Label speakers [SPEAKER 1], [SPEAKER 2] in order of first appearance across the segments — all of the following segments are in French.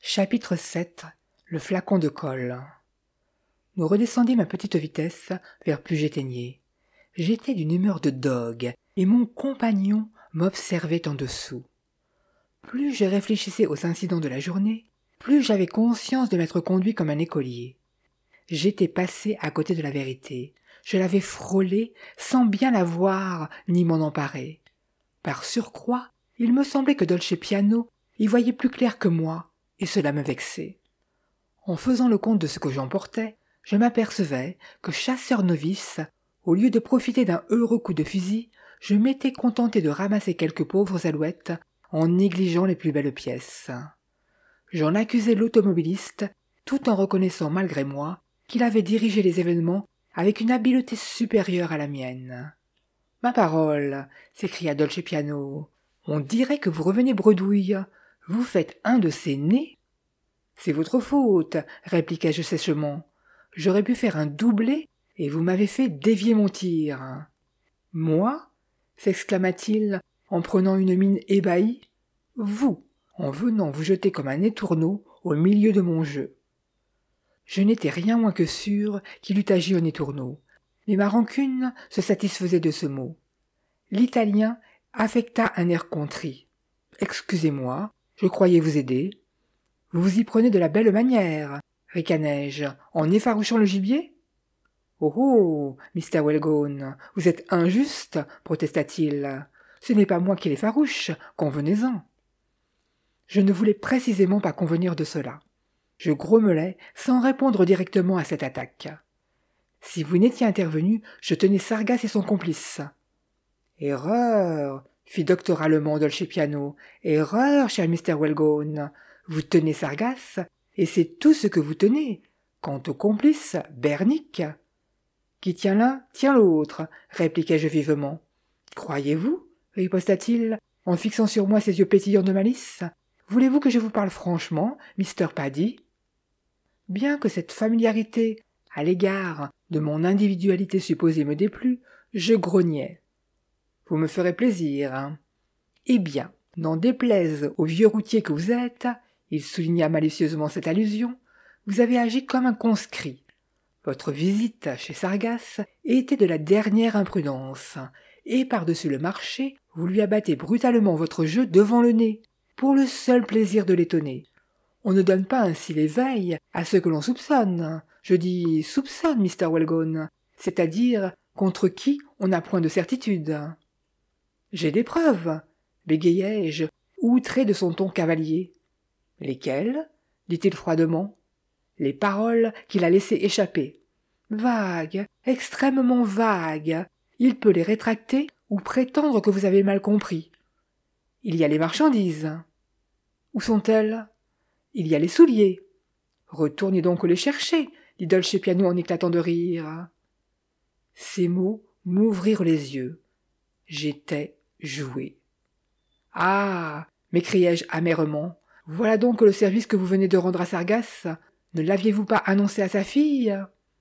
[SPEAKER 1] Chapitre 7. Le flacon de colle. Nous redescendîmes à petite vitesse vers Puget-Théniers. J'étais d'une humeur de dogue, et mon compagnon m'observait en dessous. Plus je réfléchissais aux incidents de la journée, plus j'avais conscience de m'être conduit comme un écolier. J'étais passé à côté de la vérité. Je l'avais frôlée sans bien la voir ni m'en emparer. Par surcroît, il me semblait que Dolce Piano y voyait plus clair que moi, et cela me vexait. En faisant le compte de ce que j'emportais, je m'apercevais que chasseur novice, au lieu de profiter d'un heureux coup de fusil, je m'étais contenté de ramasser quelques pauvres alouettes en négligeant les plus belles pièces. J'en accusais l'automobiliste, tout en reconnaissant malgré moi qu'il avait dirigé les événements avec une habileté supérieure à la mienne. « Ma parole !» s'écria Dolce Piano. « On dirait que vous revenez bredouille. Vous faites un de ces nez ?» ?»« C'est votre faute, » répliquai-je sèchement. « J'aurais pu faire un doublé, et vous m'avez fait dévier mon tir. »« Moi ?» s'exclama-t-il en prenant une mine ébahie. « Vous, en venant vous jeter comme un étourneau au milieu de mon jeu. » Je n'étais rien moins que sûr qu'il eût agi en étourneau, mais ma rancune se satisfaisait de ce mot. L'Italien affecta un air contrit. « Excusez-moi, je croyais vous aider. »« Vous vous y prenez de la belle manière, » ricanai-je, en effarouchant le gibier. « Oh oh, Mr. Wellgone, vous êtes injuste, protesta-t-il. Ce n'est pas moi qui l'effarouche, convenez-en. » Je ne voulais précisément pas convenir de cela. Je grommelai sans répondre directement à cette attaque. Si vous n'étiez intervenu, je tenais Sargas et son complice. « Erreur !» fit doctoralement Dolce Piano. « Erreur, cher Mr. Wellgone. Vous tenez Sargas, et c'est tout ce que vous tenez. Quant au complice, Bernick. »« Qui tient l'un, tient l'autre, » répliquai-je vivement. « Croyez-vous » riposta-t-il, en fixant sur moi ses yeux pétillants de malice. « Voulez-vous que je vous parle franchement, Mr. Paddy ?» Bien que cette familiarité à l'égard de mon individualité supposée me déplut, je grognais. « Vous me ferez plaisir, hein. »« Eh bien, n'en déplaise au vieux routier que vous êtes, » il souligna malicieusement cette allusion, « vous avez agi comme un conscrit. Votre visite chez Sargas était de la dernière imprudence, et par-dessus le marché, vous lui abattez brutalement votre jeu devant le nez, pour le seul plaisir de l'étonner. On ne donne pas ainsi l'éveil à ceux que l'on soupçonne. Je dis soupçonne, Mr. Wellgone, c'est-à-dire contre qui on n'a point de certitude. »« J'ai des preuves, » bégayai-je, outré de son ton cavalier. « Lesquelles ?» dit-il froidement. « Les paroles qu'il a laissé échapper. Vagues, extrêmement vagues. Il peut les rétracter ou prétendre que vous avez mal compris. Il y a les marchandises. » « Où sont-elles ?» ?»« Il y a les souliers. »« Retournez donc les chercher, » dit Dolce Piano en éclatant de rire. Ces mots m'ouvrirent les yeux. J'étais joué. « Ah » m'écriai-je amèrement, « voilà donc le service que vous venez de rendre à Sargas. Ne l'aviez-vous pas annoncé à sa fille ?»«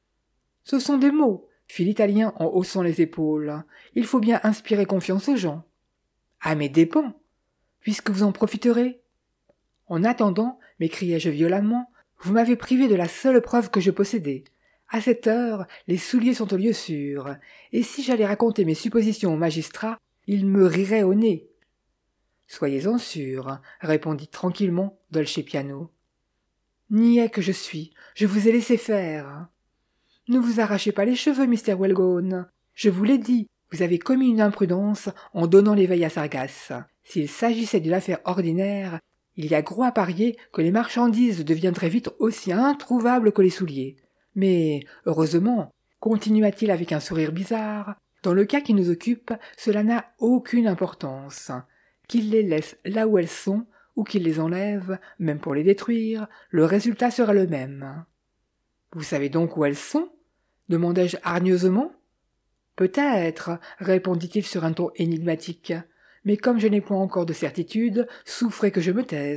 [SPEAKER 1] Ce sont des mots, » fit l'Italien en haussant les épaules. « Il faut bien inspirer confiance aux gens. »« À mes dépens, puisque vous en profiterez. »« En attendant, » m'écriai-je violemment, « vous m'avez privé de la seule preuve que je possédais. À cette heure, les souliers sont au lieu sûr, et si j'allais raconter mes suppositions au magistrat, il me rirait au nez. »« Soyez-en sûr, » répondit tranquillement Dolce Piano. « Niais que je suis, je vous ai laissé faire. »« Ne vous arrachez pas les cheveux, Mr. Wellgone. Je vous l'ai dit, vous avez commis une imprudence en donnant l'éveil à Sargas. S'il s'agissait d'une affaire ordinaire, il y a gros à parier que les marchandises deviendraient vite aussi introuvables que les souliers. Mais, heureusement, continua-t-il avec un sourire bizarre, dans le cas qui nous occupe, cela n'a aucune importance. Qu'il les laisse là où elles sont, ou qu'il les enlève, même pour les détruire, le résultat sera le même. « Vous savez donc où elles sont ?» demandai-je hargneusement. « Peut-être, » répondit-il sur un ton énigmatique, « mais comme je n'ai point encore de certitude, souffrez que je me taise. »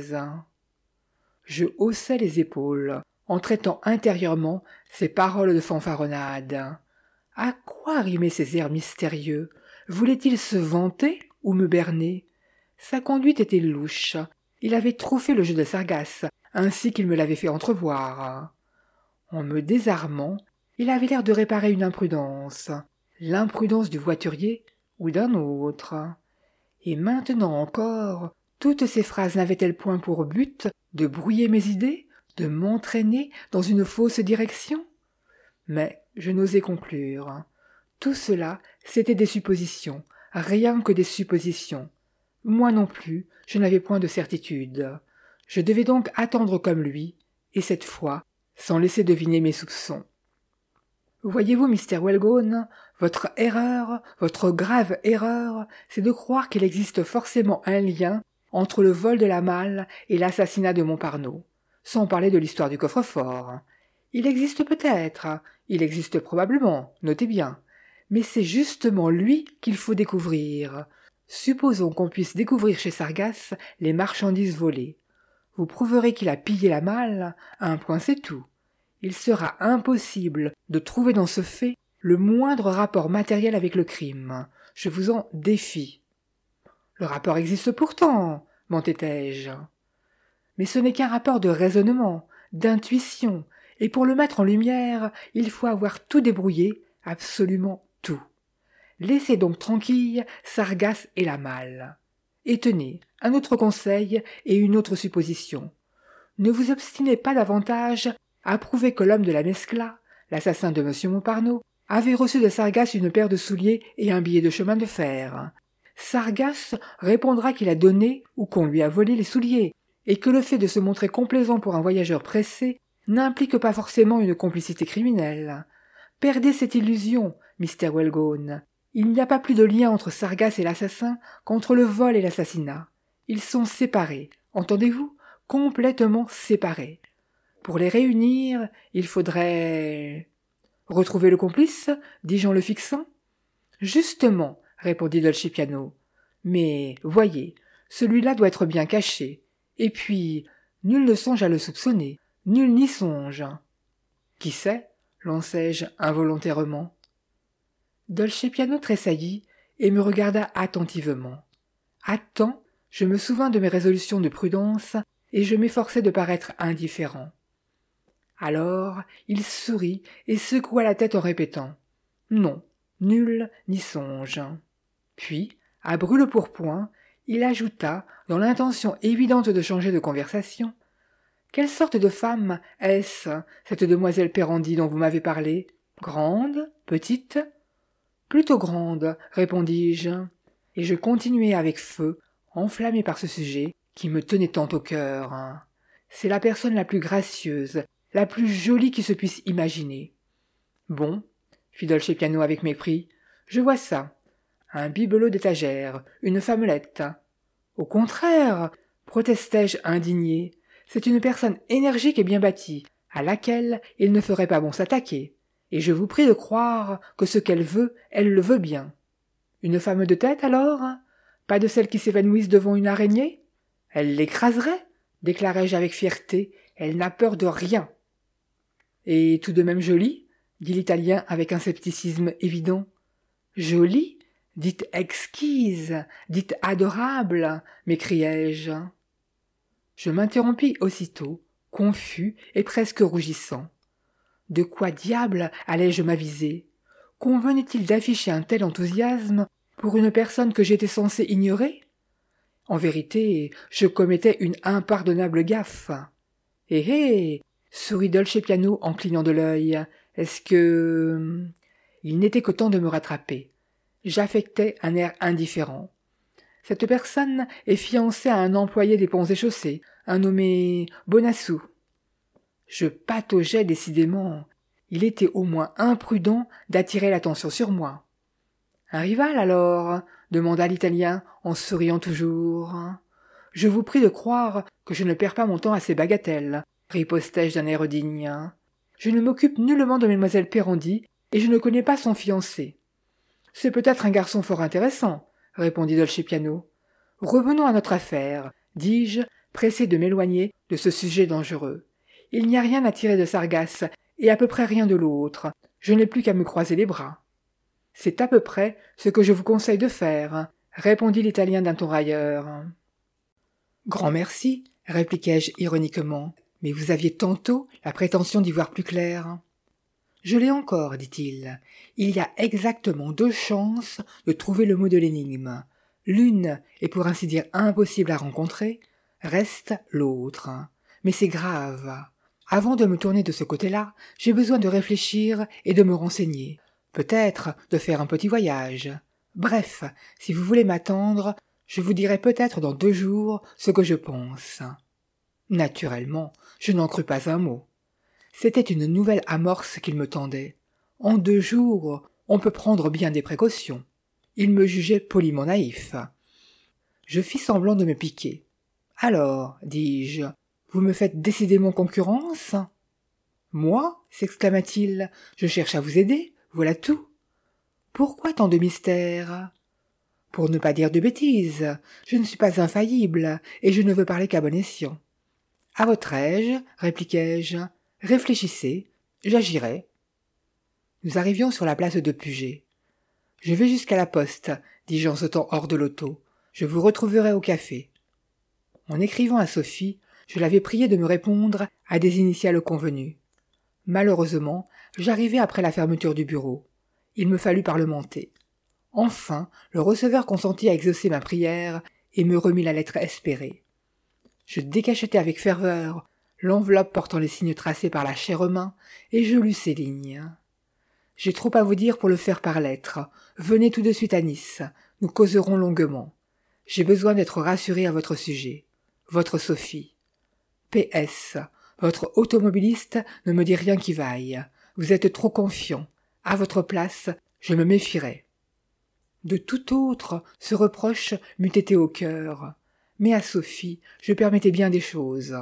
[SPEAKER 1] Je haussai les épaules, en traitant intérieurement ces paroles de fanfaronnade. À quoi rimaient ces airs mystérieux? Voulait-il se vanter ou me berner? Sa conduite était louche, il avait trop fait le jeu de Sargasse, ainsi qu'il me l'avait fait entrevoir. En me désarmant, il avait l'air de réparer une imprudence, l'imprudence du voiturier ou d'un autre. Et maintenant encore, toutes ces phrases n'avaient-elles point pour but de brouiller mes idées, de m'entraîner dans une fausse direction? Mais je n'osais conclure. Tout cela, c'était des suppositions, rien que des suppositions. Moi non plus, je n'avais point de certitude. Je devais donc attendre comme lui, et cette fois, sans laisser deviner mes soupçons. Voyez-vous, Mr. Wellgone, votre erreur, votre grave erreur, c'est de croire qu'il existe forcément un lien entre le vol de la malle et l'assassinat de Montparnault, sans parler de l'histoire du coffre-fort. Il existe peut-être, il existe probablement, notez bien, mais c'est justement lui qu'il faut découvrir. Supposons qu'on puisse découvrir chez Sargasse les marchandises volées. Vous prouverez qu'il a pillé la malle, un point c'est tout. Il sera impossible de trouver dans ce fait le moindre rapport matériel avec le crime. Je vous en défie. Le rapport existe pourtant, m'entêtai-je. Mais ce n'est qu'un rapport de raisonnement, d'intuition, et pour le mettre en lumière, il faut avoir tout débrouillé, absolument tout. Laissez donc tranquille Sargasse et la malle. Et tenez, un autre conseil et une autre supposition. Ne vous obstinez pas davantage à prouver que l'homme de la Mescla, l'assassin de M. Montparnault, avait reçu de Sargasse une paire de souliers et un billet de chemin de fer. Sargasse répondra qu'il a donné ou qu'on lui a volé les souliers, et que le fait de se montrer complaisant pour un voyageur pressé n'implique pas forcément une complicité criminelle. Perdez cette illusion, Mr. Wellgone. Il n'y a pas plus de lien entre Sargasse et l'assassin qu'entre le vol et l'assassinat. Ils sont séparés, entendez-vous, complètement séparés. Pour les réunir, il faudrait... Retrouver le complice, dis-je en le fixant. Justement, répondit Dolcepiano. Mais, voyez, celui-là doit être bien caché. Et puis, nul ne songe à le soupçonner, nul n'y songe. Qui sait, lançai-je involontairement. Dolcepiano tressaillit et me regarda attentivement. À temps, je me souvins de mes résolutions de prudence et je m'efforçai de paraître indifférent. Alors, il sourit et secoua la tête en répétant « Non, nul n'y songe ». Puis, à brûle-pourpoint, il ajouta, dans l'intention évidente de changer de conversation « Quelle sorte de femme est-ce, cette demoiselle Pérandi dont vous m'avez parlé? Grande? Petite ?» « Plutôt grande, répondis-je, et je continuai avec feu, enflammé par ce sujet qui me tenait tant au cœur. C'est la personne la plus gracieuse, la plus jolie qui se puisse imaginer. Bon, fit Dolcepiano avec mépris, je vois ça. Un bibelot d'étagère, une femmelette. Au contraire, protestai-je indigné, c'est une personne énergique et bien bâtie, à laquelle il ne ferait pas bon s'attaquer. Et je vous prie de croire que ce qu'elle veut, elle le veut bien. Une femme de tête, alors? Pas de celles qui s'évanouissent devant une araignée? Elle l'écraserait, déclarai-je avec fierté, elle n'a peur de rien. Et tout de même jolie? Dit l'Italien avec un scepticisme évident. Jolie? Dites exquise, dites adorable, m'écriai-je. Je m'interrompis aussitôt, confus et presque rougissant. De quoi diable allais-je m'aviser? Convenait-il d'afficher un tel enthousiasme pour une personne que j'étais censé ignorer? En vérité, je commettais une impardonnable gaffe. Eh sourit Dolcepiano en clignant de l'œil. Est-ce que... Il n'était que temps de me rattraper. J'affectais un air indifférent. Cette personne est fiancée à un employé des ponts et chaussées, un nommé Bonassou. Je pataugeais décidément. Il était au moins imprudent d'attirer l'attention sur moi. Un rival, alors? Demanda l'Italien, en souriant toujours. Je vous prie de croire que je ne perds pas mon temps à ces bagatelles, ripostai-je d'un air digne. Je ne m'occupe nullement de mademoiselle Pérandi, et je ne connais pas son fiancé. C'est peut-être un garçon fort intéressant, répondit Dolcepiano. Revenons à notre affaire, dis-je, pressé de m'éloigner de ce sujet dangereux. Il n'y a rien à tirer de Sargasse, et à peu près rien de l'autre. Je n'ai plus qu'à me croiser les bras. C'est à peu près ce que je vous conseille de faire, répondit l'Italien d'un ton railleur. Grand merci, répliquai-je ironiquement, mais vous aviez tantôt la prétention d'y voir plus clair. Je l'ai encore, dit-il. Il y a exactement 2 chances de trouver le mot de l'énigme. L'une est pour ainsi dire impossible à rencontrer, reste l'autre. Mais c'est grave. Avant de me tourner de ce côté-là, j'ai besoin de réfléchir et de me renseigner. Peut-être de faire un petit voyage. Bref, si vous voulez m'attendre, je vous dirai peut-être dans 2 jours ce que je pense. Naturellement, je n'en crus pas un mot. C'était une nouvelle amorce qu'il me tendait. En 2 jours, on peut prendre bien des précautions. Il me jugeait poliment naïf. Je fis semblant de me piquer. Alors, dis-je, vous me faites décidément concurrence? Moi, s'exclama-t-il, je cherche à vous aider, voilà tout. Pourquoi tant de mystère? Pour ne pas dire de bêtises, je ne suis pas infaillible, et je ne veux parler qu'à bon escient. À votre aise, répliquai-je, réfléchissez, j'agirai. Nous arrivions sur la place de Puget. Je vais jusqu'à la poste, dis-je en sautant hors de l'auto. Je vous retrouverai au café. En écrivant à Sophie, je l'avais priée de me répondre à des initiales convenues. Malheureusement, j'arrivai après la fermeture du bureau. Il me fallut parlementer. Enfin, le receveur consentit à exaucer ma prière et me remit la lettre espérée. Je décachetai avec ferveur l'enveloppe portant les signes tracés par la chère main, et je lus ces lignes. « J'ai trop à vous dire pour le faire par lettre. Venez tout de suite à Nice. Nous causerons longuement. J'ai besoin d'être rassuré à votre sujet. Votre Sophie. P.S. Votre automobiliste ne me dit rien qui vaille. Vous êtes trop confiant. À votre place, je me méfierais. » De tout autre, ce reproche m'eût été au cœur. Mais à Sophie, je permettais bien des choses.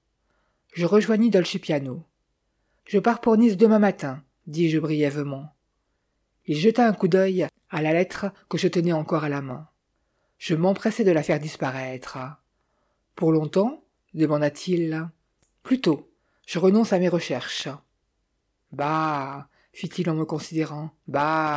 [SPEAKER 1] Je rejoignis Dolce-Piano. « Je pars pour Nice demain matin, » dis-je brièvement. Il jeta un coup d'œil à la lettre que je tenais encore à la main. Je m'empressai de la faire disparaître. « Pour longtemps ?» demanda-t-il. « Plutôt. Je renonce à mes recherches. »« Bah !» fit-il en me considérant. « Bah !»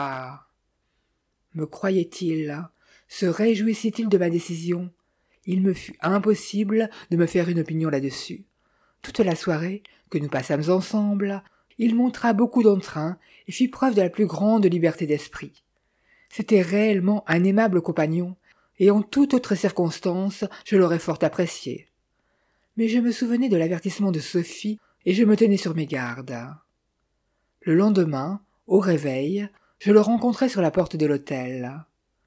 [SPEAKER 1] Me croyait-il? Se réjouissait-il de ma décision? Il me fut impossible de me faire une opinion là-dessus. Toute la soirée, que nous passâmes ensemble, il montra beaucoup d'entrain et fit preuve de la plus grande liberté d'esprit. C'était réellement un aimable compagnon, et en toute autre circonstance, je l'aurais fort apprécié. Mais je me souvenais de l'avertissement de Sophie, et je me tenais sur mes gardes. Le lendemain, au réveil, je le rencontrai sur la porte de l'hôtel.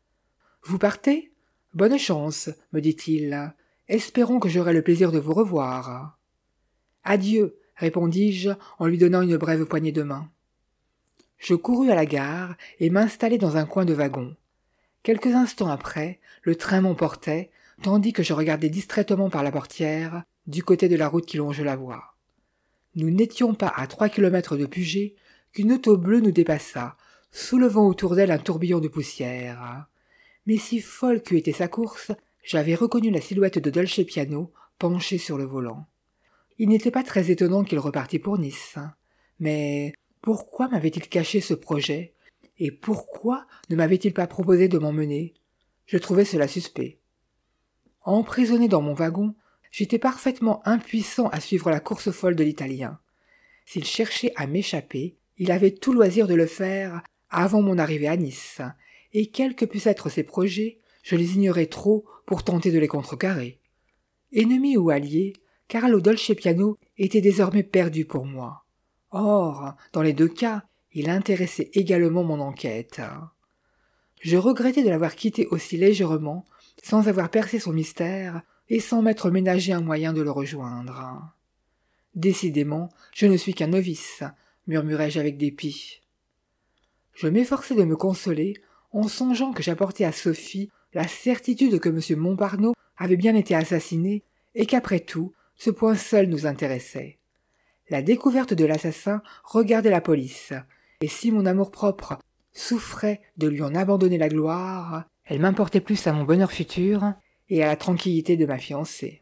[SPEAKER 1] « Vous partez ? Bonne chance, me dit-il. Espérons que j'aurai le plaisir de vous revoir. »« Adieu, répondis-je en lui donnant une brève poignée de main. Je courus à la gare et m'installai dans un coin de wagon. Quelques instants après, le train m'emportait, tandis que je regardais distraitement par la portière, du côté de la route qui longe la voie. Nous n'étions pas à 3 kilomètres de Puget qu'une auto bleue nous dépassa, soulevant autour d'elle un tourbillon de poussière. Mais si folle qu'eût été sa course, j'avais reconnu la silhouette de Dolce-Piano penchée sur le volant. Il n'était pas très étonnant qu'il repartît pour Nice. Mais pourquoi m'avait-il caché ce projet? Et pourquoi ne m'avait-il pas proposé de m'emmener? Je trouvais cela suspect. Emprisonné dans mon wagon, j'étais parfaitement impuissant à suivre la course folle de l'Italien. S'il cherchait à m'échapper, il avait tout loisir de le faire avant mon arrivée à Nice, et quels que puissent être ses projets, je les ignorais trop pour tenter de les contrecarrer. Ennemi ou allié, Carlo Dolce-Piano était désormais perdu pour moi. Or, dans les 2 cas, il intéressait également mon enquête. Je regrettais de l'avoir quitté aussi légèrement, sans avoir percé son mystère et sans m'être ménagé un moyen de le rejoindre. « Décidément, je ne suis qu'un novice, » murmurai-je avec dépit. Je m'efforçai de me consoler en songeant que j'apportais à Sophie la certitude que M. Montparnaud avait bien été assassiné et qu'après tout, ce point seul nous intéressait. La découverte de l'assassin regardait la police, et si mon amour-propre souffrait de lui en abandonner la gloire, elle m'importait plus à mon bonheur futur et à la tranquillité de ma fiancée.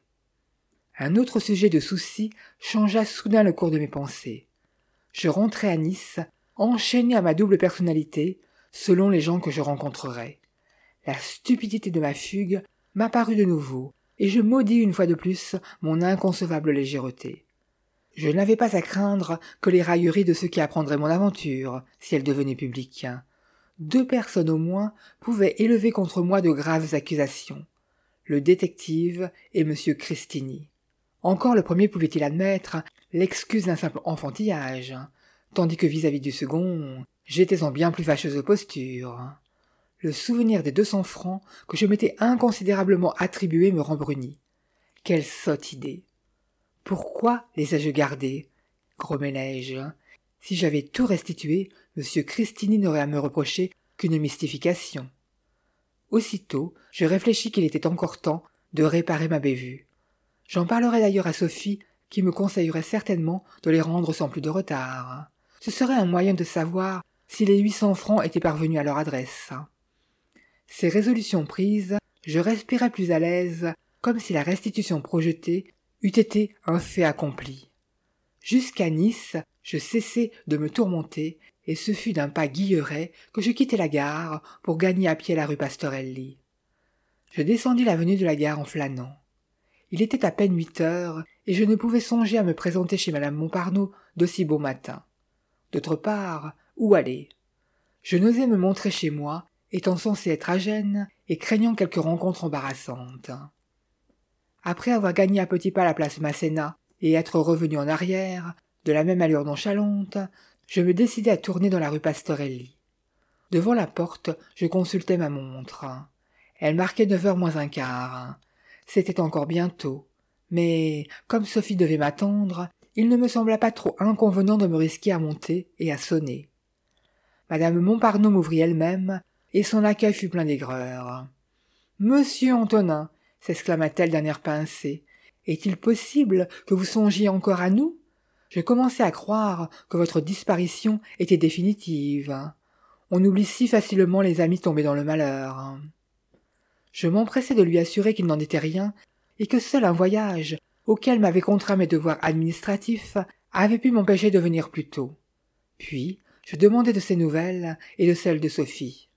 [SPEAKER 1] Un autre sujet de souci changea soudain le cours de mes pensées. Je rentrai à Nice, enchaîné à ma double personnalité, selon les gens que je rencontrerais. La stupidité de ma fugue m'apparut de nouveau, et je maudis une fois de plus mon inconcevable légèreté. Je n'avais pas à craindre que les railleries de ceux qui apprendraient mon aventure, si elle devenait publique. 2 personnes au moins pouvaient élever contre moi de graves accusations. Le détective et M. Cristini. Encore le premier pouvait-il admettre l'excuse d'un simple enfantillage, tandis que vis-à-vis du second, j'étais en bien plus fâcheuse posture. Le souvenir des 200 francs que je m'étais inconsidérablement attribués me rembrunit. Quelle sotte idée! Pourquoi les ai-je gardés? Grommellai-je. Si j'avais tout restitué, M. Cristini n'aurait à me reprocher qu'une mystification. Aussitôt, je réfléchis qu'il était encore temps de réparer ma bévue. J'en parlerai d'ailleurs à Sophie, qui me conseillerait certainement de les rendre sans plus de retard. Ce serait un moyen de savoir si les 800 francs étaient parvenus à leur adresse. Ces résolutions prises, je respirais plus à l'aise, comme si la restitution projetée eût été un fait accompli. Jusqu'à Nice, je cessai de me tourmenter, et ce fut d'un pas guilleret que je quittai la gare pour gagner à pied la rue Pastorelli. Je descendis l'avenue de la Gare en flânant. Il était à peine 8 heures, et je ne pouvais songer à me présenter chez madame Montparnaud d'aussi bon matin. D'autre part, où aller? Je n'osais me montrer chez moi, étant censé être à Gênes, et craignant quelque rencontre embarrassante. Après avoir gagné à petits pas la place Masséna, et être revenu en arrière, de la même allure nonchalante, je me décidai à tourner dans la rue Pastorelli. Devant la porte, je consultai ma montre. Elle marquait 9h moins un quart. C'était encore bientôt, mais, comme Sophie devait m'attendre, il ne me sembla pas trop inconvenant de me risquer à monter et à sonner. Madame Montparnaud m'ouvrit elle-même, et son accueil fut plein d'aigreur. « Monsieur Antonin !» s'exclama-t-elle d'un air pincé. « Est-il possible que vous songiez encore à nous ? Je commençais à croire que votre disparition était définitive. On oublie si facilement les amis tombés dans le malheur. » Je m'empressai de lui assurer qu'il n'en était rien, et que seul un voyage, auquel m'avaient contraint mes devoirs administratifs, avait pu m'empêcher de venir plus tôt. Puis, je demandai de ses nouvelles et de celles de Sophie.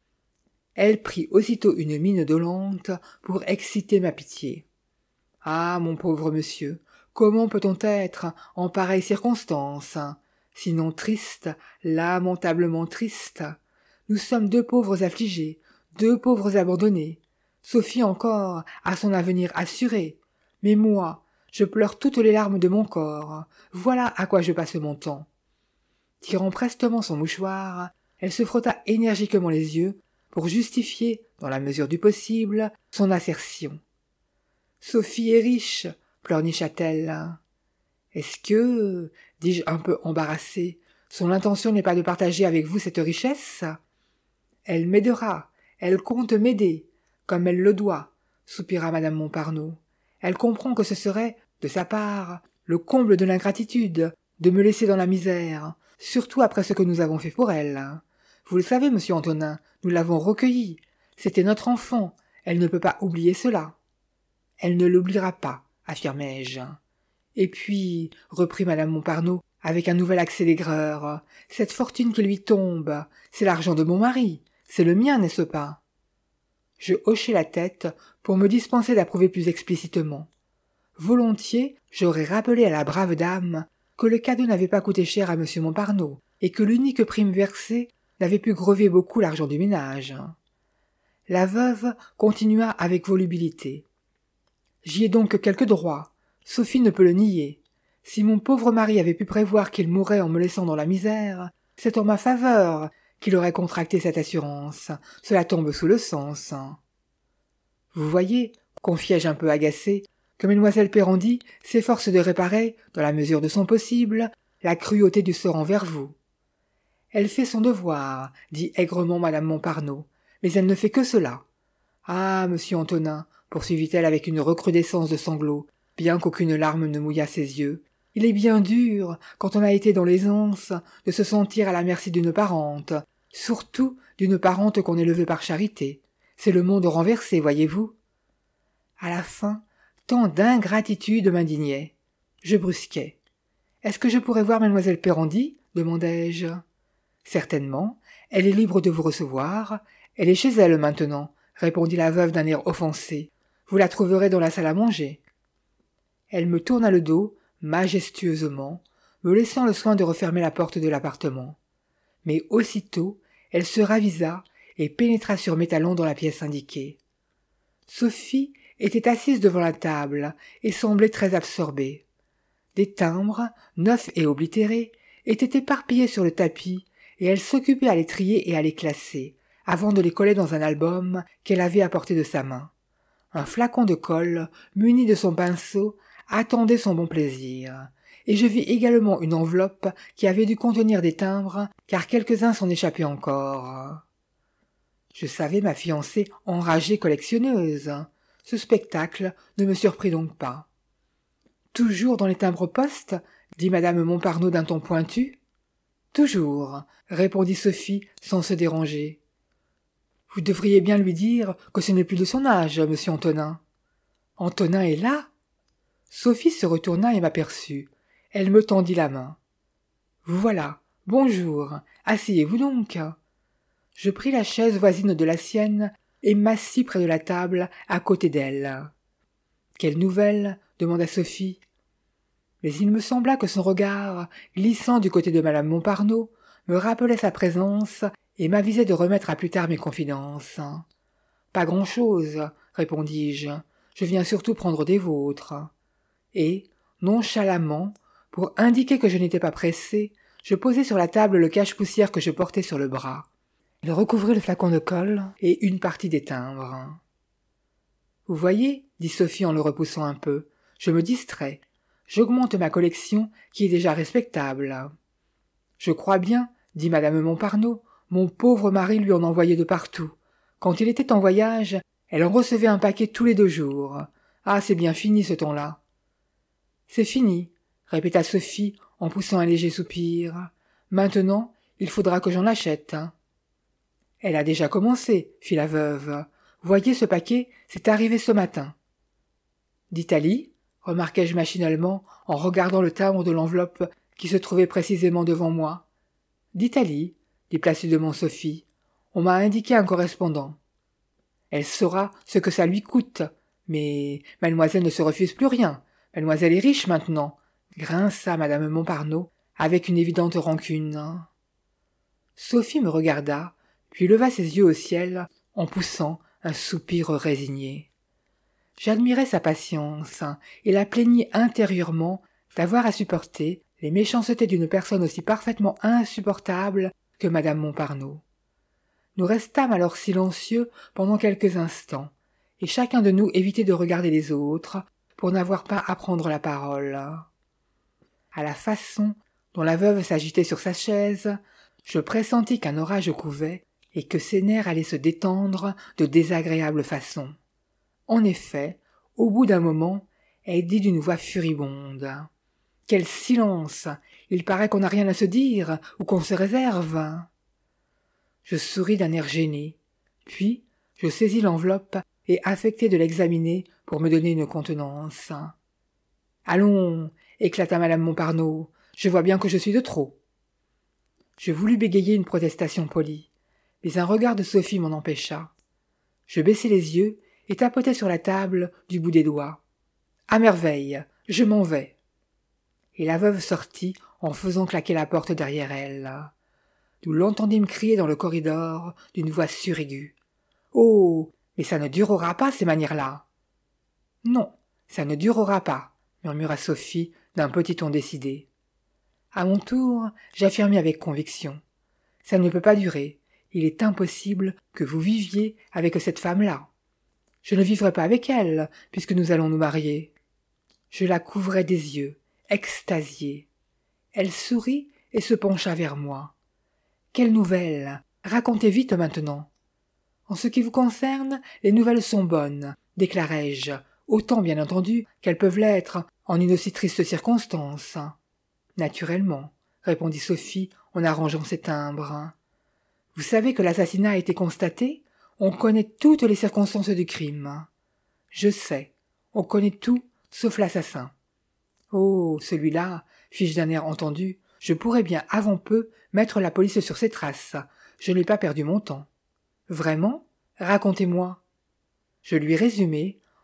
[SPEAKER 1] Elle prit aussitôt une mine dolente pour exciter ma pitié. « Ah, mon pauvre monsieur, comment peut-on être en pareille circonstance? Sinon triste, lamentablement triste. Nous sommes 2 pauvres affligés, 2 pauvres abandonnés. Sophie encore a son avenir assuré. Mais moi, je pleure toutes les larmes de mon corps. Voilà à quoi je passe mon temps. » Tirant prestement son mouchoir, elle se frotta énergiquement les yeux pour justifier, dans la mesure du possible, son assertion. « Sophie est riche, pleurnicha-t-elle. « Est-ce que, dis-je un peu embarrassé, son intention n'est pas de partager avec vous cette richesse ? Elle m'aidera, elle compte m'aider, comme elle le doit, soupira madame Montparnaud. Elle comprend que ce serait, de sa part, le comble de l'ingratitude, de me laisser dans la misère, surtout après ce que nous avons fait pour elle. Vous le savez, monsieur Antonin, nous l'avons recueillie. C'était notre enfant, elle ne peut pas oublier cela. Elle ne l'oubliera pas, affirmai-je. Et puis, reprit madame Montparnaud, avec un nouvel accès d'aigreur, cette fortune qui lui tombe, c'est l'argent de mon mari, c'est le mien, n'est-ce pas? Je hochai la tête pour me dispenser d'approuver plus explicitement. Volontiers, j'aurais rappelé à la brave dame que le cadeau n'avait pas coûté cher à monsieur Montparnaud, et que l'unique prime versée n'avait pu grever beaucoup l'argent du ménage. La veuve continua avec volubilité. J'y ai donc quelque droit. Sophie ne peut le nier. Si mon pauvre mari avait pu prévoir qu'il mourrait en me laissant dans la misère, c'est en ma faveur qu'il aurait contracté cette assurance. Cela tombe sous le sens. Vous voyez, confiai-je un peu agacé, que mademoiselle Pérandi s'efforce de réparer, dans la mesure de son possible, la cruauté du sort envers vous. Elle fait son devoir, dit aigrement madame Montparnaud, mais elle ne fait que cela. Ah, monsieur Antonin, poursuivit-elle avec une recrudescence de sanglots, bien qu'aucune larme ne mouillât ses yeux, il est bien dur, quand on a été dans l'aisance, de se sentir à la merci d'une parente, surtout d'une parente qu'on élevait par charité. C'est le monde renversé, voyez-vous. À la fin, tant d'ingratitude m'indignait. Je brusquai. « Est-ce que je pourrais voir mademoiselle Pérandi ?» demandai-je. « Certainement. Elle est libre de vous recevoir. Elle est chez elle maintenant, » répondit la veuve d'un air offensé. Vous la trouverez dans la salle à manger. » Elle me tourna le dos, majestueusement, me laissant le soin de refermer la porte de l'appartement. Mais aussitôt, elle se ravisa et pénétra sur mes talons dans la pièce indiquée. Sophie était assise devant la table et semblait très absorbée. Des timbres, neufs et oblitérés, étaient éparpillés sur le tapis et elle s'occupait à les trier et à les classer, avant de les coller dans un album qu'elle avait à portée de sa main. Un flacon de colle, muni de son pinceau, attendait son bon plaisir, et je vis également une enveloppe qui avait dû contenir des timbres, car quelques-uns s'en échappaient encore. Je savais ma fiancée enragée collectionneuse. Ce spectacle ne me surprit donc pas. « Toujours dans les timbres-poste » dit madame Montparnaud d'un ton pointu. « Toujours » répondit Sophie sans se déranger. « Vous devriez bien lui dire que ce n'est plus de son âge, monsieur Antonin. »« Antonin est là ?» Sophie se retourna et m'aperçut. Elle me tendit la main. « Vous voilà. Bonjour. Asseyez-vous donc. » Je pris la chaise voisine de la sienne et m'assis près de la table à côté d'elle. « Quelle nouvelle ?» demanda Sophie. Mais il me sembla que son regard, glissant du côté de madame Montparnaud, me rappelait sa présence et m'avisait de remettre à plus tard mes confidences. « Pas grand-chose, » répondis-je. « Je viens surtout prendre des vôtres. » Et, nonchalamment, pour indiquer que je n'étais pas pressé, je posai sur la table le cache-poussière que je portais sur le bras. Elle recouvrit le flacon de colle et une partie des timbres. « Vous voyez, » dit Sophie en le repoussant un peu, « je me distrais. J'augmente ma collection qui est déjà respectable. »« Je crois bien, » dit madame Montparnaud, « mon pauvre mari lui en envoyait de partout. Quand il était en voyage, elle en recevait un paquet tous les 2 jours. Ah, c'est bien fini ce temps-là. »« C'est fini, » répéta Sophie en poussant un léger soupir. « Maintenant, il faudra que j'en achète. » « Elle a déjà commencé, » fit la veuve. « Voyez ce paquet, c'est arrivé ce matin. »« D'Italie ?» remarquai-je machinalement en regardant le timbre de l'enveloppe qui se trouvait précisément devant moi. « D'Italie » dit placidement Sophie. « On m'a indiqué un correspondant. »« Elle saura ce que ça lui coûte. Mais mademoiselle ne se refuse plus rien. Mademoiselle est riche maintenant. » grinça madame Montparnaud avec une évidente rancune. Sophie me regarda, puis leva ses yeux au ciel en poussant un soupir résigné. J'admirais sa patience et la plaignis intérieurement d'avoir à supporter les méchancetés d'une personne aussi parfaitement insupportable que madame Montparnaud. Nous restâmes alors silencieux pendant quelques instants, et chacun de nous évitait de regarder les autres pour n'avoir pas à prendre la parole. À la façon dont la veuve s'agitait sur sa chaise, je pressentis qu'un orage couvait et que ses nerfs allaient se détendre de désagréable façon. En effet, au bout d'un moment, elle dit d'une voix furibonde. « Quel silence! Il paraît qu'on n'a rien à se dire ou qu'on se réserve. » Je souris d'un air gêné, puis je saisis l'enveloppe et affectai de l'examiner pour me donner une contenance. « Allons !» éclata madame Montparnaud. « Je vois bien que je suis de trop. » Je voulus bégayer une protestation polie, mais un regard de Sophie m'en empêcha. Je baissai les yeux et tapotai sur la table du bout des doigts. « À merveille, je m'en vais. » Et la veuve sortit en faisant claquer la porte derrière elle. Nous l'entendîmes crier dans le corridor d'une voix suraiguë. « Oh, mais ça ne durera pas, ces manières-là !»« Non, ça ne durera pas, » murmura Sophie d'un petit ton décidé. À mon tour, j'affirmai avec conviction. « Ça ne peut pas durer. Il est impossible que vous viviez avec cette femme-là. Je ne vivrai pas avec elle, puisque nous allons nous marier. » Je la couvrais des yeux, extasiée. Elle sourit et se pencha vers moi. « Quelle nouvelle? Racontez vite maintenant. »« En ce qui vous concerne, les nouvelles sont bonnes, déclarai-je, autant bien entendu qu'elles peuvent l'être en une aussi triste circonstance. »« Naturellement, » répondit Sophie en arrangeant ses timbres. « Vous savez que l'assassinat a été constaté? On connaît toutes les circonstances du crime. »« Je sais. On connaît tout, sauf l'assassin. »« Oh, celui-là, fis-je d'un air entendu, je pourrais bien avant peu mettre la police sur ses traces. Je n'ai pas perdu mon temps. »« Vraiment? Racontez-moi. » Je lui résumai,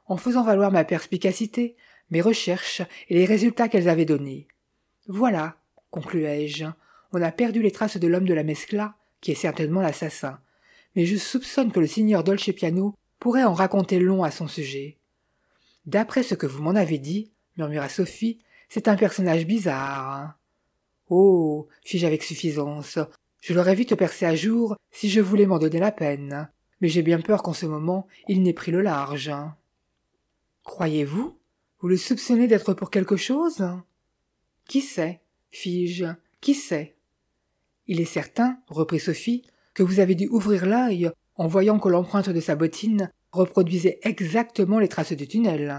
[SPEAKER 1] en faisant valoir ma perspicacité, mes recherches et les résultats qu'elles avaient donnés. Voilà, concluai-je, on a perdu les traces de l'homme de la Mescla, qui est certainement l'assassin, mais je soupçonne que le signor Dolcepiano pourrait en raconter long à son sujet. D'après ce que vous m'en avez dit, murmura Sophie, c'est un personnage bizarre. Oh, fis-je avec suffisance, je l'aurais vite percé à jour si je voulais m'en donner la peine, mais j'ai bien peur qu'en ce moment il n'ait pris le large. Croyez-vous? Vous le soupçonnez d'être pour quelque chose? Qui sait, fis-je, qui sait? Il est certain, reprit Sophie, que vous avez dû ouvrir l'œil en voyant que l'empreinte de sa bottine reproduisait exactement les traces du tunnel.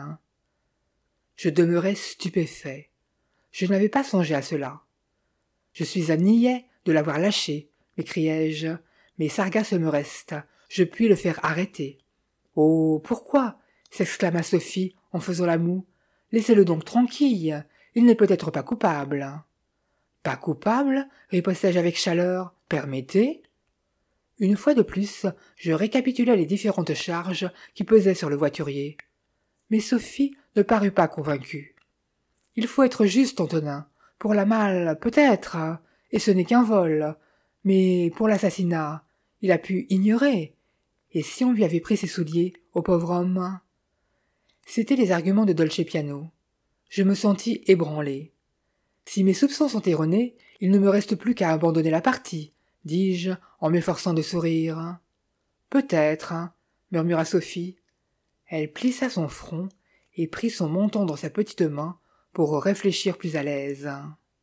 [SPEAKER 1] Je demeurai stupéfait. Je n'avais pas songé à cela. Je suis un niais de l'avoir lâché, m'écriai-je, mais Sargasse me reste, je puis le faire arrêter. Oh, pourquoi? S'exclama Sophie en faisant la moue. Laissez-le donc tranquille, il n'est peut-être pas coupable. Pas coupable? Ripostai-je avec chaleur. Permettez? Une fois de plus, je récapitulai les différentes charges qui pesaient sur le voiturier. Mais Sophie ne parut pas convaincue. Il faut être juste, Antonin. Pour la malle, peut-être, et ce n'est qu'un vol. Mais pour l'assassinat, il a pu ignorer. Et si on lui avait pris ses souliers, au pauvre homme? C'étaient les arguments de Dolcepiano. Je me sentis ébranlé. Si mes soupçons sont erronés, il ne me reste plus qu'à abandonner la partie, dis-je, en m'efforçant de sourire. Peut-être, murmura Sophie. Elle plissa son front et prit son menton dans sa petite main pour réfléchir plus à l'aise.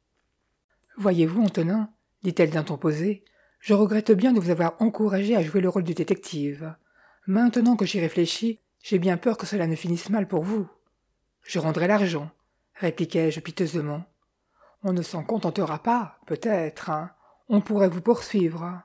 [SPEAKER 1] Voyez-vous, Antonin, dit-elle d'un ton posé, je regrette bien de vous avoir encouragé à jouer le rôle du détective. Maintenant que j'y réfléchis, j'ai bien peur que cela ne finisse mal pour vous. Je rendrai l'argent, répliquai-je piteusement. On ne s'en contentera pas, peut-être, On pourrait vous poursuivre.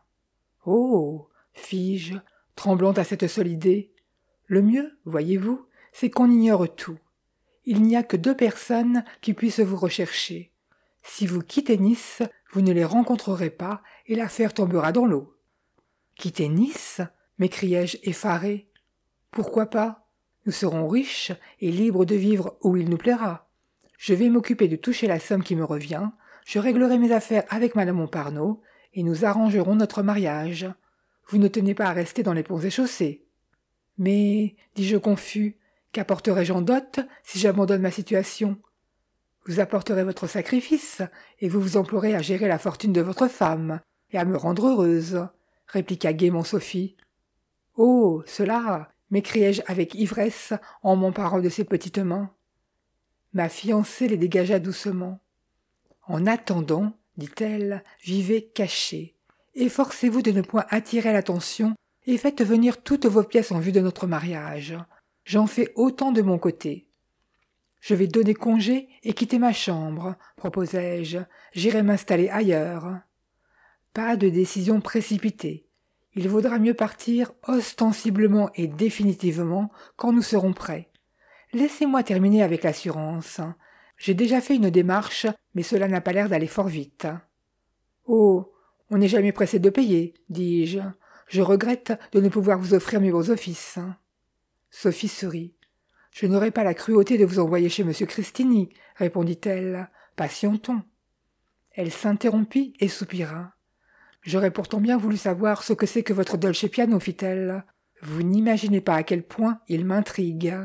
[SPEAKER 1] Oh, fis-je, tremblant à cette seule idée. Le mieux, voyez-vous, c'est qu'on ignore tout. Il n'y a que 2 personnes qui puissent vous rechercher. Si vous quittez Nice, vous ne les rencontrerez pas et l'affaire tombera dans l'eau. Quitter Nice? M'écriai-je effaré. Pourquoi pas? Nous serons riches et libres de vivre où il nous plaira. Je vais m'occuper de toucher la somme qui me revient, je réglerai mes affaires avec madame Montparnaud, et nous arrangerons notre mariage. Vous ne tenez pas à rester dans les ponts et chaussées. Mais, dis-je confus, qu'apporterai-je en dot si j'abandonne ma situation? Vous apporterez votre sacrifice, et vous vous emploierez à gérer la fortune de votre femme, et à me rendre heureuse, répliqua gaiement Sophie. Oh, cela, m'écriai-je avec ivresse en m'emparant de ses petites mains. Ma fiancée les dégagea doucement. En attendant, dit-elle, vivez cachés. Efforcez-vous de ne point attirer l'attention et faites venir toutes vos pièces en vue de notre mariage. J'en fais autant de mon côté. Je vais donner congé et quitter ma chambre, proposai-je. J'irai m'installer ailleurs. Pas de décision précipitée. Il vaudra mieux partir ostensiblement et définitivement quand nous serons prêts. Laissez-moi terminer avec l'assurance. J'ai déjà fait une démarche, mais cela n'a pas l'air d'aller fort vite. Oh, on n'est jamais pressé de payer, dis-je. Je regrette de ne pouvoir vous offrir mes beaux offices. Sophie sourit. Je n'aurai pas la cruauté de vous envoyer chez M. Christini, répondit-elle. Patientons. Elle s'interrompit et soupira. J'aurais pourtant bien voulu savoir ce que c'est que votre Dolcepiano, fit-elle. Vous n'imaginez pas à quel point il m'intrigue.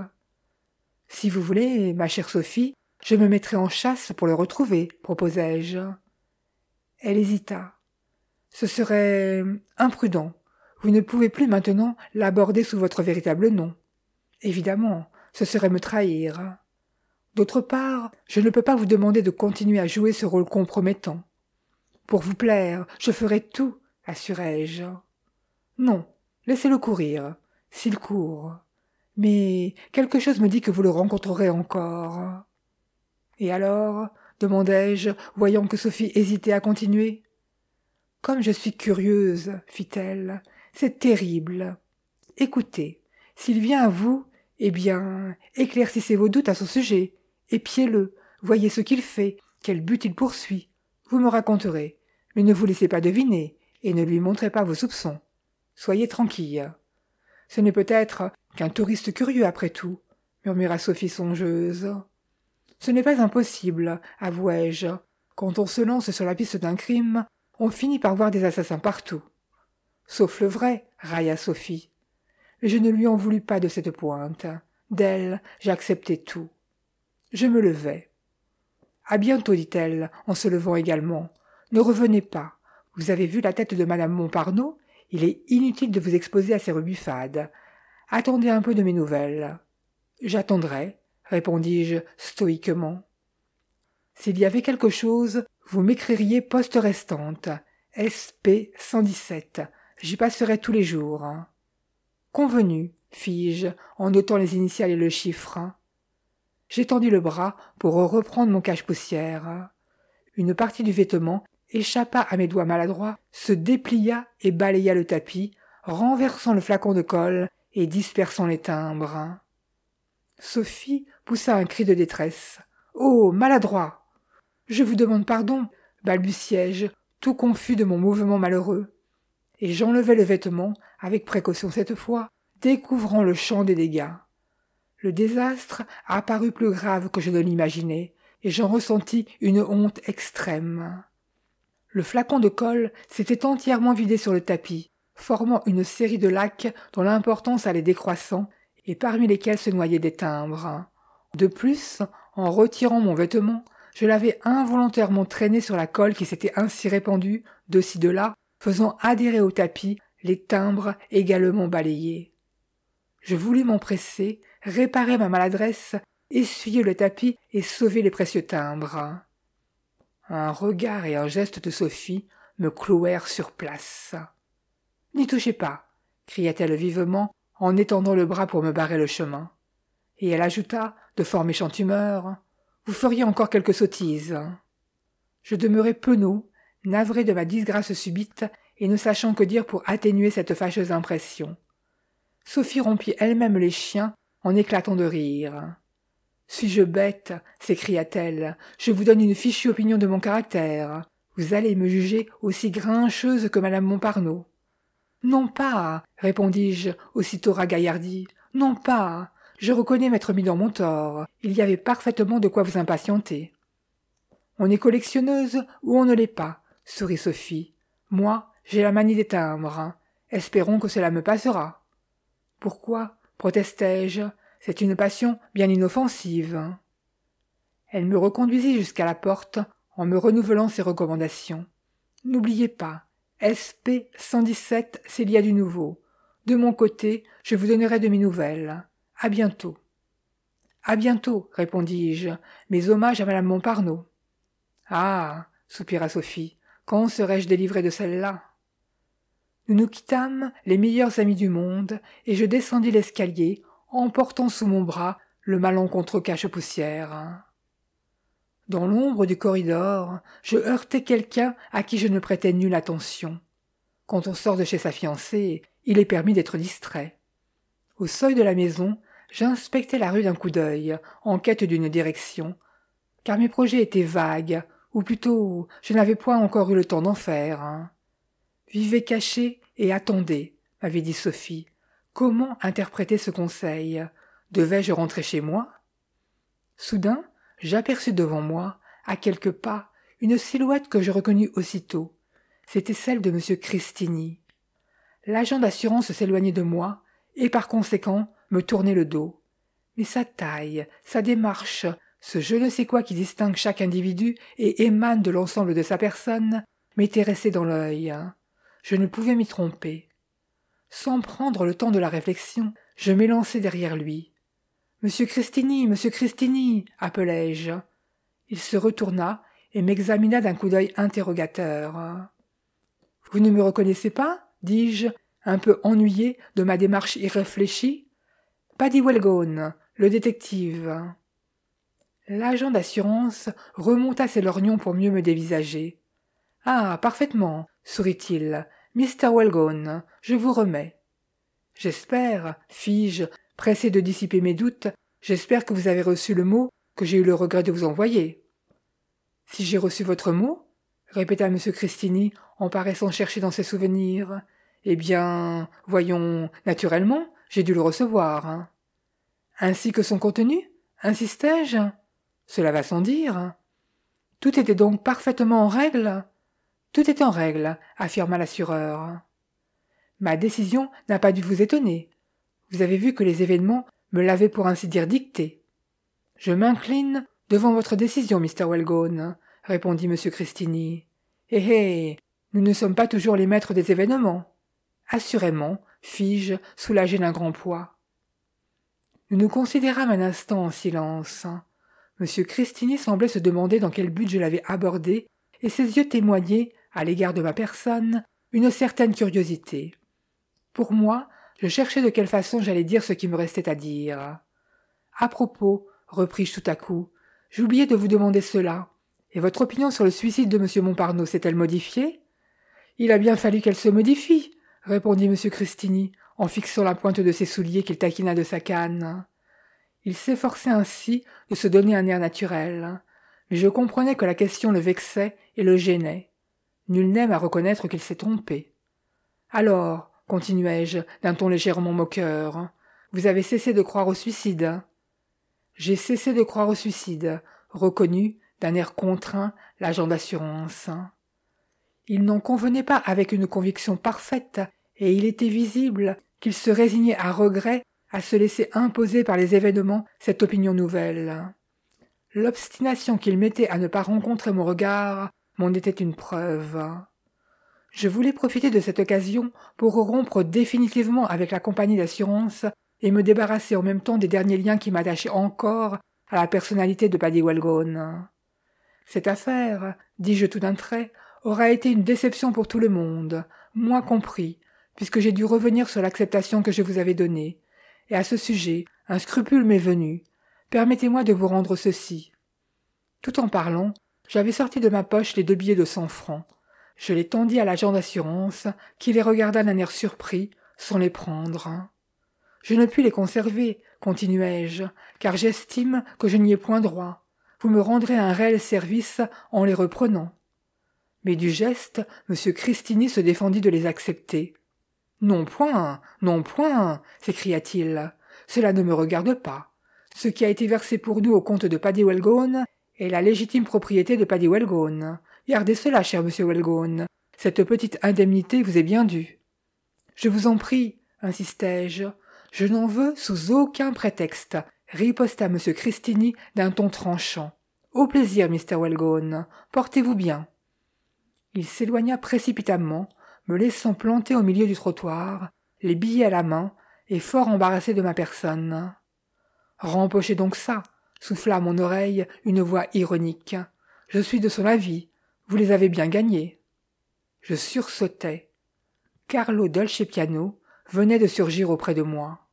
[SPEAKER 1] Si vous voulez, ma chère Sophie, je me mettrai en chasse pour le retrouver, proposai-je. Elle hésita. Ce serait imprudent. Vous ne pouvez plus maintenant l'aborder sous votre véritable nom. Évidemment, ce serait me trahir. D'autre part, je ne peux pas vous demander de continuer à jouer ce rôle compromettant. Pour vous plaire, je ferai tout, assurai-je. Non, laissez-le courir, s'il court. Mais quelque chose me dit que vous le rencontrerez encore. Et alors, demandai-je, voyant que Sophie hésitait à continuer. Comme je suis curieuse, fit-elle, c'est terrible. Écoutez, s'il vient à vous, eh bien, éclaircissez vos doutes à son sujet, épiez-le, voyez ce qu'il fait, quel but il poursuit. Vous me raconterez, mais ne vous laissez pas deviner, et ne lui montrez pas vos soupçons. Soyez tranquille. Ce n'est peut-être qu'un touriste curieux après tout. murmura Sophie songeuse. Ce n'est pas impossible, avouai-je. Quand on se lance sur la piste d'un crime, on finit par voir des assassins partout. Sauf le vrai, railla Sophie. Mais je ne lui en voulus pas de cette pointe. D'elle, j'acceptais tout. Je me levai. À bientôt, dit-elle, en se levant également. Ne revenez pas. Vous avez vu la tête de madame Montparnaud? Il est inutile de vous exposer à ces rebuffades. Attendez un peu de mes nouvelles. J'attendrai, répondis-je stoïquement. S'il y avait quelque chose, vous m'écririez poste restante. SP 117. J'y passerai tous les jours. Convenu, fis-je, en notant les initiales et le chiffre. J'étendis le bras pour reprendre mon cache-poussière. Une partie du vêtement échappa à mes doigts maladroits, se déplia et balaya le tapis, renversant le flacon de colle et dispersant les timbres. Sophie poussa un cri de détresse. « Oh, maladroit !»« Je vous demande pardon, balbutiai-je, tout confus de mon mouvement malheureux. Et j'enlevai le vêtement, avec précaution cette fois, découvrant le champ des dégâts. Le désastre apparut plus grave que je ne l'imaginais, et j'en ressentis une honte extrême. Le flacon de colle s'était entièrement vidé sur le tapis, formant une série de lacs dont l'importance allait décroissant, et parmi lesquels se noyaient des timbres. De plus, en retirant mon vêtement, je l'avais involontairement traîné sur la colle qui s'était ainsi répandue, de ci de là, faisant adhérer au tapis les timbres également balayés. Je voulus m'empresser, réparer ma maladresse, essuyer le tapis et sauver les précieux timbres. Un regard et un geste de Sophie me clouèrent sur place. « N'y touchez pas !» cria-t-elle vivement en étendant le bras pour me barrer le chemin. Et elle ajouta, de fort méchante humeur, « Vous feriez encore quelques sottises. » Je demeurai penaud, navré de ma disgrâce subite et ne sachant que dire pour atténuer cette fâcheuse impression. Sophie rompit elle-même les chiens en éclatant de rire. « Suis-je bête ?» s'écria-t-elle. « Je vous donne une fichue opinion de mon caractère. Vous allez me juger aussi grincheuse que madame Montparnaud. »« Non pas, répondis-je, aussitôt ragaillardi. Non pas. Je reconnais m'être mis dans mon tort. Il y avait parfaitement de quoi vous impatienter. »« On est collectionneuse ou on ne l'est pas, sourit Sophie. Moi, j'ai la manie des timbres. Espérons que cela me passera. »« Pourquoi ? Protestai-je. C'est une passion bien inoffensive. » Elle me reconduisit jusqu'à la porte en me renouvelant ses recommandations. « N'oubliez pas, SP 117 s'il y a du nouveau. De mon côté, je vous donnerai de mes nouvelles. À bientôt. »« À bientôt, répondis-je. Mes hommages à madame Montparnaud. »« Ah, soupira Sophie, quand serai-je délivrée de celle-là ?» Nous nous quittâmes, les meilleurs amis du monde, et je descendis l'escalier, emportant sous mon bras le malencontreux cache-poussière. Dans l'ombre du corridor, je heurtai quelqu'un à qui je ne prêtais nulle attention. Quand on sort de chez sa fiancée, il est permis d'être distrait. Au seuil de la maison, j'inspectai la rue d'un coup d'œil, en quête d'une direction, car mes projets étaient vagues, ou plutôt, je n'avais point encore eu le temps d'en faire. « Vivez caché et attendez », m'avait dit Sophie. Comment interpréter ce conseil? Devais-je rentrer chez moi? Soudain, j'aperçus devant moi, à quelques pas, une silhouette que je reconnus aussitôt. C'était celle de M. Cristini. L'agent d'assurance s'éloignait de moi, et par conséquent me tournait le dos. Mais sa taille, sa démarche, ce je ne sais quoi qui distingue chaque individu et émane de l'ensemble de sa personne, m'était resté dans l'œil. Je ne pouvais m'y tromper. Sans prendre le temps de la réflexion, je m'élançai derrière lui. « Monsieur Cristini !» appelai-je. Il se retourna et m'examina d'un coup d'œil interrogateur. « Vous ne me reconnaissez pas ?» dis-je, un peu ennuyé de ma démarche irréfléchie. « Paddy Wellgone, le détective. » L'agent d'assurance remonta ses lorgnons pour mieux me dévisager. « Ah, parfaitement, sourit-il. Mr. Wellgone, je vous remets. »« J'espère, fis-je, pressé de dissiper mes doutes, j'espère que vous avez reçu le mot que j'ai eu le regret de vous envoyer. »« Si j'ai reçu votre mot ?» répéta M. Cristini en paraissant chercher dans ses souvenirs. « Eh bien, voyons, naturellement, j'ai dû le recevoir. » Ainsi que son contenu, insistai-je. Cela va sans dire. Tout était donc parfaitement en règle? Tout est en règle, affirma l'assureur. Ma décision n'a pas dû vous étonner. Vous avez vu que les événements me l'avaient pour ainsi dire dictée. Je m'incline devant votre décision, Mr. Wellgone, répondit M. Christini. Eh, nous ne sommes pas toujours les maîtres des événements. Assurément, fis-je, soulagé d'un grand poids. Nous nous considérâmes un instant en silence. M. Christini semblait se demander dans quel but je l'avais abordé, et ses yeux témoignaient, à l'égard de ma personne, une certaine curiosité. Pour moi, je cherchais de quelle façon j'allais dire ce qui me restait à dire. À propos, repris-je tout à coup, j'ai oublié de vous demander cela. Et votre opinion sur le suicide de M. Montparnault s'est-elle modifiée? Il a bien fallu qu'elle se modifie, répondit M. Christini, en fixant la pointe de ses souliers qu'il taquina de sa canne. Il s'efforçait ainsi de se donner un air naturel, mais je comprenais que la question le vexait et le gênait. Nul n'aime à reconnaître qu'il s'est trompé. Alors, continuai-je d'un ton légèrement moqueur, vous avez cessé de croire au suicide? J'ai cessé de croire au suicide, reconnut, d'un air contraint, l'agent d'assurance. Il n'en convenait pas avec une conviction parfaite, et il était visible qu'il se résignait à regret à se laisser imposer par les événements cette opinion nouvelle. L'obstination qu'il mettait à ne pas rencontrer mon regard m'en était une preuve. Je voulais profiter de cette occasion pour rompre définitivement avec la compagnie d'assurance et me débarrasser en même temps des derniers liens qui m'attachaient encore à la personnalité de Paddy Wellgone. Cette affaire, dis-je tout d'un trait, aura été une déception pour tout le monde, moi compris, puisque j'ai dû revenir sur l'acceptation que je vous avais donnée. Et à ce sujet, un scrupule m'est venu. Permettez-moi de vous rendre ceci. Tout en parlant, j'avais sorti de ma poche les 2 billets de 100 francs. Je les tendis à l'agent d'assurance, qui les regarda d'un air surpris, sans les prendre. Je ne puis les conserver, continuai-je, car j'estime que je n'y ai point droit. Vous me rendrez un réel service en les reprenant. Mais du geste, M. Christini se défendit de les accepter. Non point, s'écria-t-il. Cela ne me regarde pas. Ce qui a été versé pour nous au compte de Paddy Wellgone est la légitime propriété de Paddy Wellgone. Gardez cela, cher monsieur Wellgone. Cette petite indemnité vous est bien due. Je vous en prie, insistai-je. Je n'en veux sous aucun prétexte, riposta M. Christini d'un ton tranchant. Au plaisir, Mr. Wellgone. Portez-vous bien. Il s'éloigna précipitamment, me laissant planter au milieu du trottoir, les billets à la main, et fort embarrassé de ma personne. Rempochez donc ça, souffla à mon oreille une voix ironique. Je suis de son avis. Vous les avez bien gagnés. Je sursautai. Carlo Dolcepiano venait de surgir auprès de moi.